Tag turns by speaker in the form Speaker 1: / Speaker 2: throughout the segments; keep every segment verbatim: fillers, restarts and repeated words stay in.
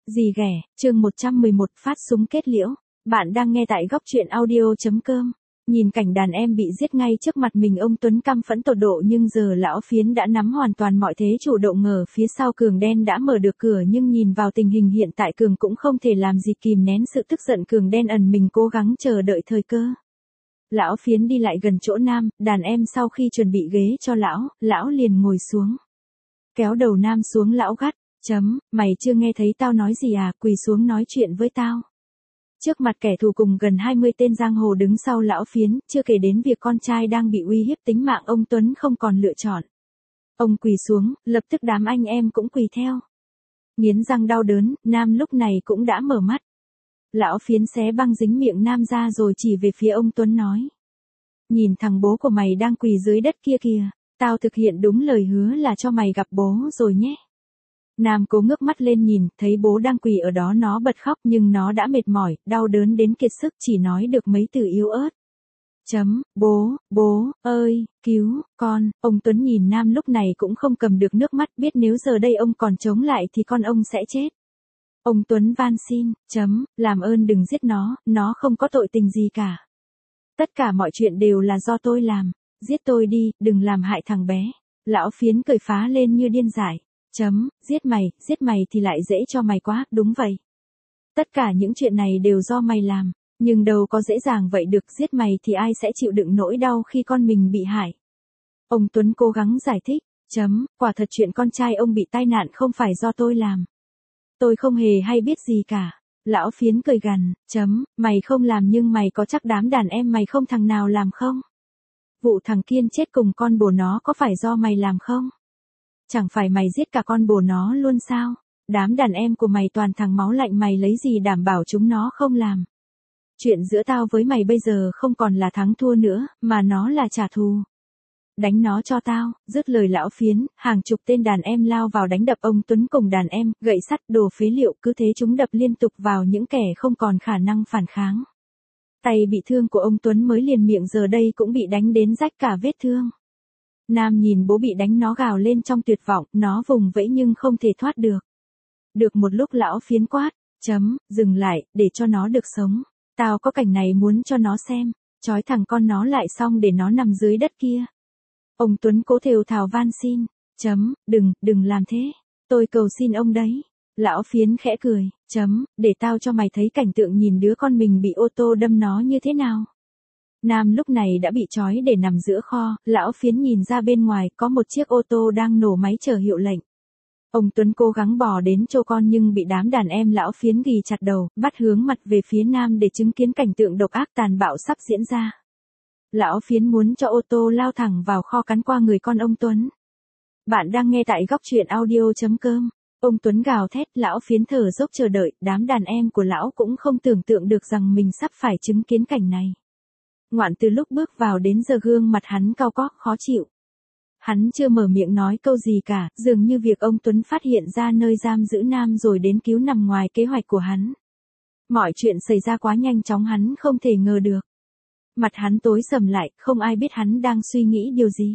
Speaker 1: Gì ghẻ, chương một trăm mười một phát súng kết liễu. Bạn đang nghe tại góc truyện audio.com. Nhìn cảnh đàn em bị giết ngay trước mặt mình, ông Tuấn căm phẫn tột độ, nhưng giờ lão Phiến đã nắm hoàn toàn mọi thế chủ động. Ngờ phía sau Cường Đen đã mở được cửa, nhưng nhìn vào tình hình hiện tại Cường cũng không thể làm gì kìm nén sự tức giận. Cường Đen ẩn mình cố gắng chờ đợi thời cơ. Lão Phiến đi lại gần chỗ Nam, đàn em sau khi chuẩn bị ghế cho lão, lão liền ngồi xuống. Kéo đầu Nam xuống, lão gắt. Chấm, mày chưa nghe thấy tao nói gì à, quỳ xuống nói chuyện với tao. Trước mặt kẻ thù cùng gần hai mươi tên giang hồ đứng sau lão Phiến, chưa kể đến việc con trai đang bị uy hiếp tính mạng, ông Tuấn không còn lựa chọn. Ông quỳ xuống, lập tức đám anh em cũng quỳ theo. Nghiến răng đau đớn, Nam lúc này cũng đã mở mắt. Lão Phiến xé băng dính miệng Nam ra rồi chỉ về phía ông Tuấn nói. Nhìn thằng bố của mày đang quỳ dưới đất kia kìa, tao thực hiện đúng lời hứa là cho mày gặp bố rồi nhé. Nam cố ngước mắt lên nhìn, thấy bố đang quỳ ở đó, nó bật khóc, nhưng nó đã mệt mỏi, đau đớn đến kiệt sức, chỉ nói được mấy từ yếu ớt. Chấm, bố, bố, ơi, cứu, con. Ông Tuấn nhìn Nam lúc này cũng không cầm được nước mắt, biết nếu giờ đây ông còn chống lại thì con ông sẽ chết. Ông Tuấn van xin, chấm, làm ơn đừng giết nó, nó không có tội tình gì cả. Tất cả mọi chuyện đều là do tôi làm, giết tôi đi, đừng làm hại thằng bé. Lão Phiến cười phá lên như điên dại. Chấm, giết mày, giết mày thì lại dễ cho mày quá, đúng vậy. Tất cả những chuyện này đều do mày làm, nhưng đâu có dễ dàng vậy được, giết mày thì ai sẽ chịu đựng nỗi đau khi con mình bị hại. Ông Tuấn cố gắng giải thích, chấm, quả thật chuyện con trai ông bị tai nạn không phải do tôi làm. Tôi không hề hay biết gì cả. Lão Phiến cười gằn, chấm, mày không làm nhưng mày có chắc đám đàn em mày không thằng nào làm không? Vụ thằng Kiên chết cùng con bồ nó có phải do mày làm không? Chẳng phải mày giết cả con bồ nó luôn sao? Đám đàn em của mày toàn thằng máu lạnh, mày lấy gì đảm bảo chúng nó không làm? Chuyện giữa tao với mày bây giờ không còn là thắng thua nữa, mà nó là trả thù. Đánh nó cho tao. Dứt lời lão Phiến, hàng chục tên đàn em lao vào đánh đập ông Tuấn cùng đàn em, gậy sắt, đồ phế liệu, cứ thế chúng đập liên tục vào những kẻ không còn khả năng phản kháng. Tay bị thương của ông Tuấn mới liền miệng giờ đây cũng bị đánh đến rách cả vết thương. Nam nhìn bố bị đánh, nó gào lên trong tuyệt vọng, nó vùng vẫy nhưng không thể thoát được. Được một lúc lão Phiến quát, chấm, dừng lại, để cho nó được sống. Tao có cảnh này muốn cho nó xem, trói thằng con nó lại xong để nó nằm dưới đất kia. Ông Tuấn cố thều thào van xin, chấm, đừng, đừng làm thế, tôi cầu xin ông đấy. Lão Phiến khẽ cười, chấm, để tao cho mày thấy cảnh tượng nhìn đứa con mình bị ô tô đâm nó như thế nào. Nam lúc này đã bị trói để nằm giữa kho, lão Phiến nhìn ra bên ngoài có một chiếc ô tô đang nổ máy chờ hiệu lệnh. Ông Tuấn cố gắng bò đến chỗ con nhưng bị đám đàn em lão Phiến ghì chặt đầu, bắt hướng mặt về phía Nam để chứng kiến cảnh tượng độc ác tàn bạo sắp diễn ra. Lão Phiến muốn cho ô tô lao thẳng vào kho cắn qua người con ông Tuấn. Bạn đang nghe tại góc truyện audio.com. Ông Tuấn gào thét, lão Phiến thở dốc chờ đợi, đám đàn em của lão cũng không tưởng tượng được rằng mình sắp phải chứng kiến cảnh này. Ngoạn từ lúc bước vào đến giờ gương mặt hắn cau có, khó chịu. Hắn chưa mở miệng nói câu gì cả, dường như việc ông Tuấn phát hiện ra nơi giam giữ Nam rồi đến cứu nằm ngoài kế hoạch của hắn. Mọi chuyện xảy ra quá nhanh chóng, hắn không thể ngờ được. Mặt hắn tối sầm lại, không ai biết hắn đang suy nghĩ điều gì.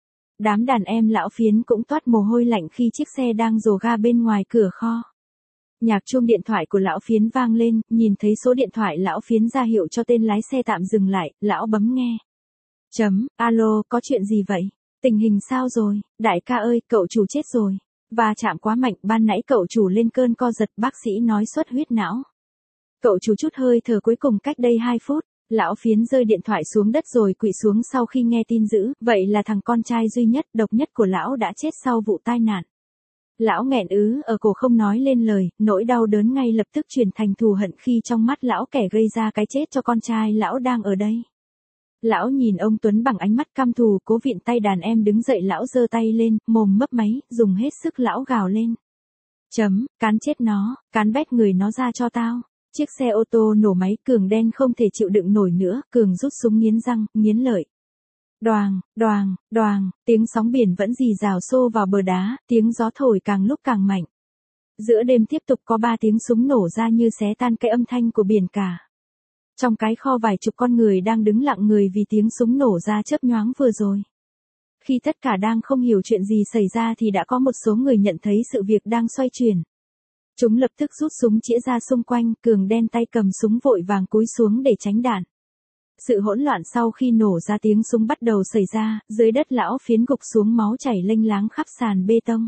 Speaker 1: Đám đàn em lão Phiến cũng toát mồ hôi lạnh khi chiếc xe đang rồ ga bên ngoài cửa kho. Nhạc chuông điện thoại của lão Phiến vang lên, nhìn thấy số điện thoại lão Phiến ra hiệu cho tên lái xe tạm dừng lại, lão bấm nghe. Chấm, alo, có chuyện gì vậy? Tình hình sao rồi? Đại ca ơi, cậu chủ chết rồi. Va chạm quá mạnh, ban nãy cậu chủ lên cơn co giật, bác sĩ nói xuất huyết não. Cậu chủ chút hơi thở cuối cùng cách đây hai phút. Lão Phiến rơi điện thoại xuống đất rồi quỵ xuống sau khi nghe tin dữ, vậy là thằng con trai duy nhất, độc nhất của lão đã chết sau vụ tai nạn. Lão nghẹn ứ ở cổ không nói lên lời, nỗi đau đớn ngay lập tức chuyển thành thù hận khi trong mắt lão kẻ gây ra cái chết cho con trai lão đang ở đây. Lão nhìn ông Tuấn bằng ánh mắt căm thù, cố vịn tay đàn em đứng dậy, lão giơ tay lên, mồm mấp máy, dùng hết sức lão gào lên. Chấm, cán chết nó, cán bét người nó ra cho tao. Chiếc xe ô tô nổ máy, Cường Đen không thể chịu đựng nổi nữa, Cường rút súng nghiến răng, nghiến lợi. Đoàng, đoàng, đoàng, tiếng sóng biển vẫn rì rào xô vào bờ đá, tiếng gió thổi càng lúc càng mạnh. Giữa đêm tiếp tục có ba tiếng súng nổ ra như xé tan cái âm thanh của biển cả. Trong cái kho vài chục con người đang đứng lặng người vì tiếng súng nổ ra chớp nhoáng vừa rồi. Khi tất cả đang không hiểu chuyện gì xảy ra thì đã có một số người nhận thấy sự việc đang xoay chuyển. Chúng lập tức rút súng chĩa ra xung quanh, Cường đen tay cầm súng vội vàng cúi xuống để tránh đạn. Sự hỗn loạn sau khi nổ ra tiếng súng bắt đầu xảy ra, dưới đất lão phiến gục xuống máu chảy lênh láng khắp sàn bê tông.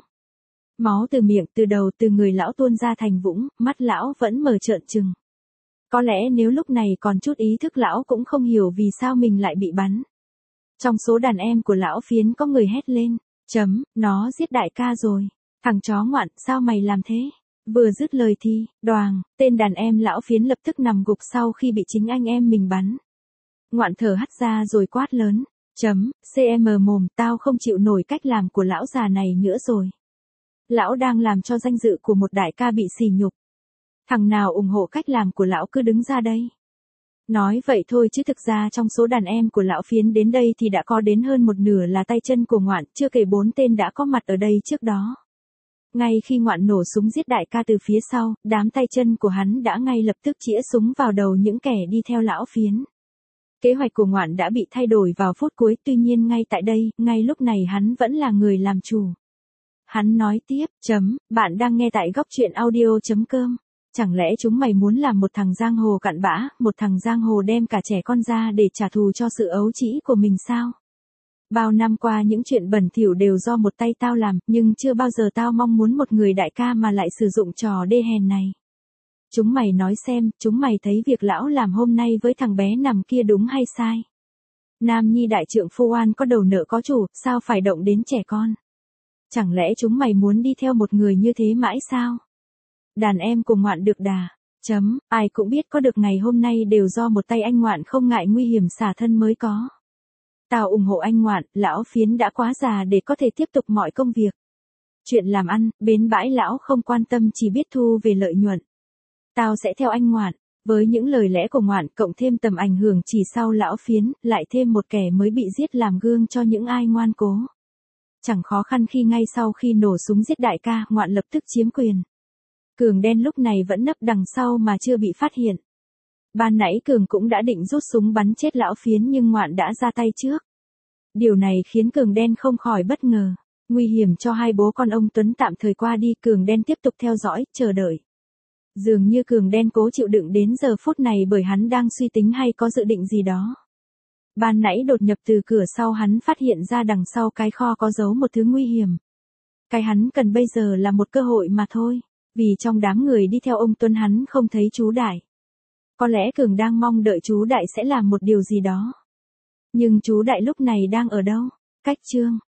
Speaker 1: Máu từ miệng, từ đầu, từ người lão tuôn ra thành vũng, mắt lão vẫn mở trợn trừng. Có lẽ nếu lúc này còn chút ý thức lão cũng không hiểu vì sao mình lại bị bắn. Trong số đàn em của lão phiến có người hét lên, chấm, nó giết đại ca rồi. Thằng chó ngoạn, sao mày làm thế? Vừa dứt lời thì, đoàng, tên đàn em lão phiến lập tức nằm gục sau khi bị chính anh em mình bắn. Ngoạn thở hắt ra rồi quát lớn, chấm, cm mồm, tao không chịu nổi cách làm của lão già này nữa rồi. Lão đang làm cho danh dự của một đại ca bị sỉ nhục. Thằng nào ủng hộ cách làm của lão cứ đứng ra đây. Nói vậy thôi chứ thực ra trong số đàn em của lão phiến đến đây thì đã có đến hơn một nửa là tay chân của ngoạn, chưa kể bốn tên đã có mặt ở đây trước đó. Ngay khi ngoạn nổ súng giết đại ca từ phía sau, đám tay chân của hắn đã ngay lập tức chĩa súng vào đầu những kẻ đi theo lão phiến. Kế hoạch của ngoạn đã bị thay đổi vào phút cuối, tuy nhiên ngay tại đây, ngay lúc này hắn vẫn là người làm chủ. Hắn nói tiếp, chấm, bạn đang nghe tại góc truyện audio chấm com. Chẳng lẽ chúng mày muốn làm một thằng giang hồ cặn bã, một thằng giang hồ đem cả trẻ con ra để trả thù cho sự ấu trĩ của mình sao? Bao năm qua những chuyện bẩn thỉu đều do một tay tao làm, nhưng chưa bao giờ tao mong muốn một người đại ca mà lại sử dụng trò đê hèn này. Chúng mày nói xem, chúng mày thấy việc lão làm hôm nay với thằng bé nằm kia đúng hay sai? Nam nhi đại trượng phu oan có đầu nợ có chủ, sao phải động đến trẻ con? Chẳng lẽ chúng mày muốn đi theo một người như thế mãi sao? Đàn em cùng ngoạn được đà. Chấm, ai cũng biết có được ngày hôm nay đều do một tay anh ngoạn không ngại nguy hiểm xả thân mới có. Tao ủng hộ anh ngoạn, lão phiến đã quá già để có thể tiếp tục mọi công việc. Chuyện làm ăn, bến bãi lão không quan tâm, chỉ biết thu về lợi nhuận. Tao sẽ theo anh ngoạn. Với những lời lẽ của ngoạn cộng thêm tầm ảnh hưởng chỉ sau lão phiến, lại thêm một kẻ mới bị giết làm gương cho những ai ngoan cố. Chẳng khó khăn khi ngay sau khi nổ súng giết đại ca, ngoạn lập tức chiếm quyền. Cường đen lúc này vẫn nấp đằng sau mà chưa bị phát hiện. Ban nãy Cường cũng đã định rút súng bắn chết lão phiến nhưng ngoạn đã ra tay trước. Điều này khiến Cường đen không khỏi bất ngờ. Nguy hiểm cho hai bố con ông Tuấn tạm thời qua đi, Cường đen tiếp tục theo dõi, chờ đợi. Dường như Cường đen cố chịu đựng đến giờ phút này bởi hắn đang suy tính hay có dự định gì đó. Ban nãy đột nhập từ cửa sau, hắn phát hiện ra đằng sau cái kho có giấu một thứ nguy hiểm. Cái hắn cần bây giờ là một cơ hội mà thôi. Vì trong đám người đi theo ông Tuấn hắn không thấy chú Đại. Có lẽ Cường đang mong đợi chú Đại sẽ làm một điều gì đó. Nhưng chú Đại lúc này đang ở đâu? Cách chương.